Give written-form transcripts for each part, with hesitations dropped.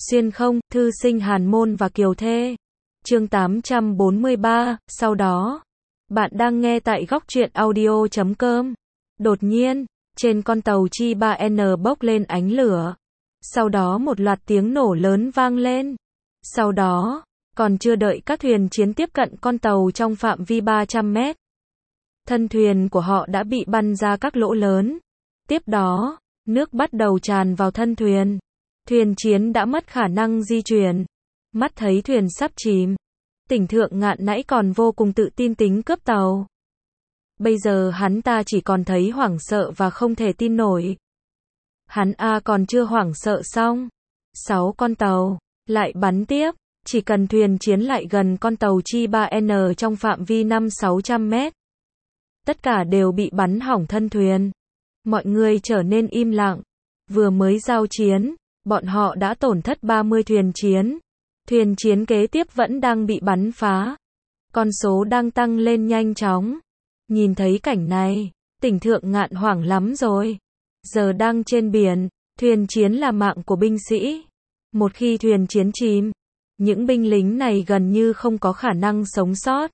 Xuyên không, thư sinh Hàn Môn và Kiều Thê. Chương 843, sau đó. Bạn đang nghe tại góc truyện audio.com. Đột nhiên, trên con tàu Chi 3N bốc lên ánh lửa. Sau đó một loạt tiếng nổ lớn vang lên. Sau đó, còn chưa đợi các thuyền chiến tiếp cận con tàu trong phạm vi 300 mét. Thân thuyền của họ đã bị bắn ra các lỗ lớn. Tiếp đó, nước bắt đầu tràn vào thân thuyền. Thuyền chiến đã mất khả năng di chuyển. Mắt thấy thuyền sắp chìm. Tỉnh Thượng Ngạn nãy còn vô cùng tự tin tính cướp tàu. Bây giờ hắn ta chỉ còn thấy hoảng sợ và không thể tin nổi. Hắn còn chưa hoảng sợ xong. 6 con tàu lại bắn tiếp. Chỉ cần thuyền chiến lại gần con tàu Chi 3N trong phạm vi 500-600 mét. Tất cả đều bị bắn hỏng thân thuyền. Mọi người trở nên im lặng. Vừa mới giao chiến, bọn họ đã tổn thất 30 thuyền chiến. Thuyền chiến kế tiếp vẫn đang bị bắn phá. Con số đang tăng lên nhanh chóng. Nhìn thấy cảnh này, Tỉnh Thượng Ngạn hoảng lắm rồi. Giờ đang trên biển, thuyền chiến là mạng của binh sĩ. Một khi thuyền chiến chìm, những binh lính này gần như không có khả năng sống sót.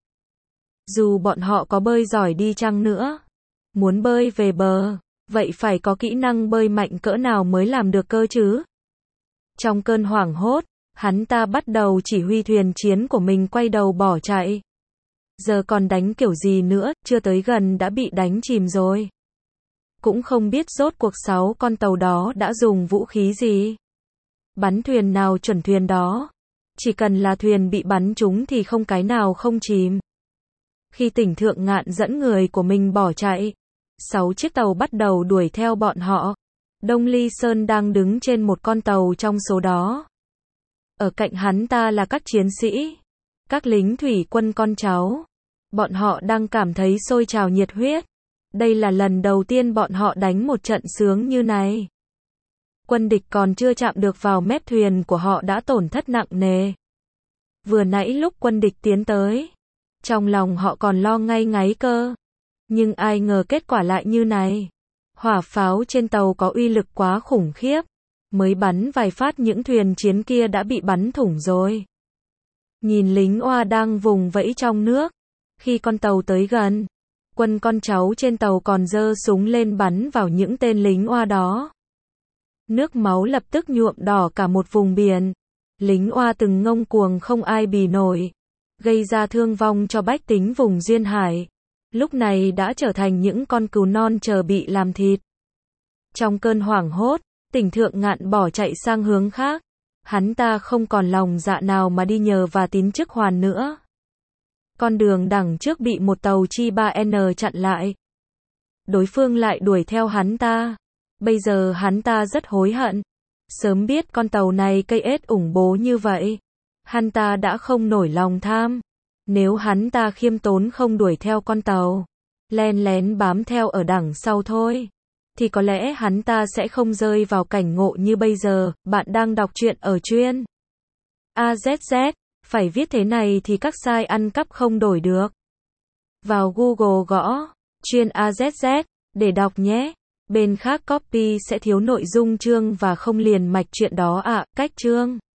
Dù bọn họ có bơi giỏi đi chăng nữa, muốn bơi về bờ, vậy phải có kỹ năng bơi mạnh cỡ nào mới làm được cơ chứ? Trong cơn hoảng hốt, hắn ta bắt đầu chỉ huy thuyền chiến của mình quay đầu bỏ chạy. Giờ còn đánh kiểu gì nữa, chưa tới gần đã bị đánh chìm rồi. Cũng không biết rốt cuộc 6 con tàu đó đã dùng vũ khí gì. Bắn thuyền nào chuẩn thuyền đó. Chỉ cần là thuyền bị bắn trúng thì không cái nào không chìm. Khi Tỉnh Thượng Ngạn dẫn người của mình bỏ chạy, 6 chiếc tàu bắt đầu đuổi theo bọn họ. Đông Ly Sơn đang đứng trên một con tàu trong số đó. Ở cạnh hắn ta là các chiến sĩ, các lính thủy quân con cháu. Bọn họ đang cảm thấy sôi trào nhiệt huyết. Đây là lần đầu tiên bọn họ đánh một trận sướng như này. Quân địch còn chưa chạm được vào mép thuyền của họ đã tổn thất nặng nề. Vừa nãy lúc quân địch tiến tới, trong lòng họ còn lo ngay ngáy cơ. Nhưng ai ngờ kết quả lại như này. Hỏa pháo trên tàu có uy lực quá khủng khiếp. Mới bắn vài phát những thuyền chiến kia đã bị bắn thủng rồi. Nhìn lính oa đang vùng vẫy trong nước. Khi con tàu tới gần, quân con cháu trên tàu còn giơ súng lên bắn vào những tên lính oa đó. Nước máu lập tức nhuộm đỏ cả một vùng biển. Lính oa từng ngông cuồng không ai bì nổi, gây ra thương vong cho bách tính vùng duyên hải. Lúc này đã trở thành những con cừu non chờ bị làm thịt. Trong cơn hoảng hốt, Tỉnh Thượng Ngạn bỏ chạy sang hướng khác. Hắn ta không còn lòng dạ nào mà đi nhờ và tín chức hoàn nữa. Con đường đằng trước bị một tàu Chi 3N chặn lại. Đối phương lại đuổi theo hắn ta. Bây giờ hắn ta rất hối hận. Sớm biết con tàu này cây ết ủng bố như vậy, hắn ta đã không nổi lòng tham. Nếu hắn ta khiêm tốn không đuổi theo con tàu, len lén bám theo ở đằng sau thôi, thì có lẽ hắn ta sẽ không rơi vào cảnh ngộ như bây giờ. Bạn đang đọc truyện ở truyện AZZ, phải viết thế này thì các site ăn cắp không đổi được. Vào Google gõ truyện AZZ để đọc nhé. Bên khác copy sẽ thiếu nội dung chương và không liền mạch truyện đó ạ. Cách chương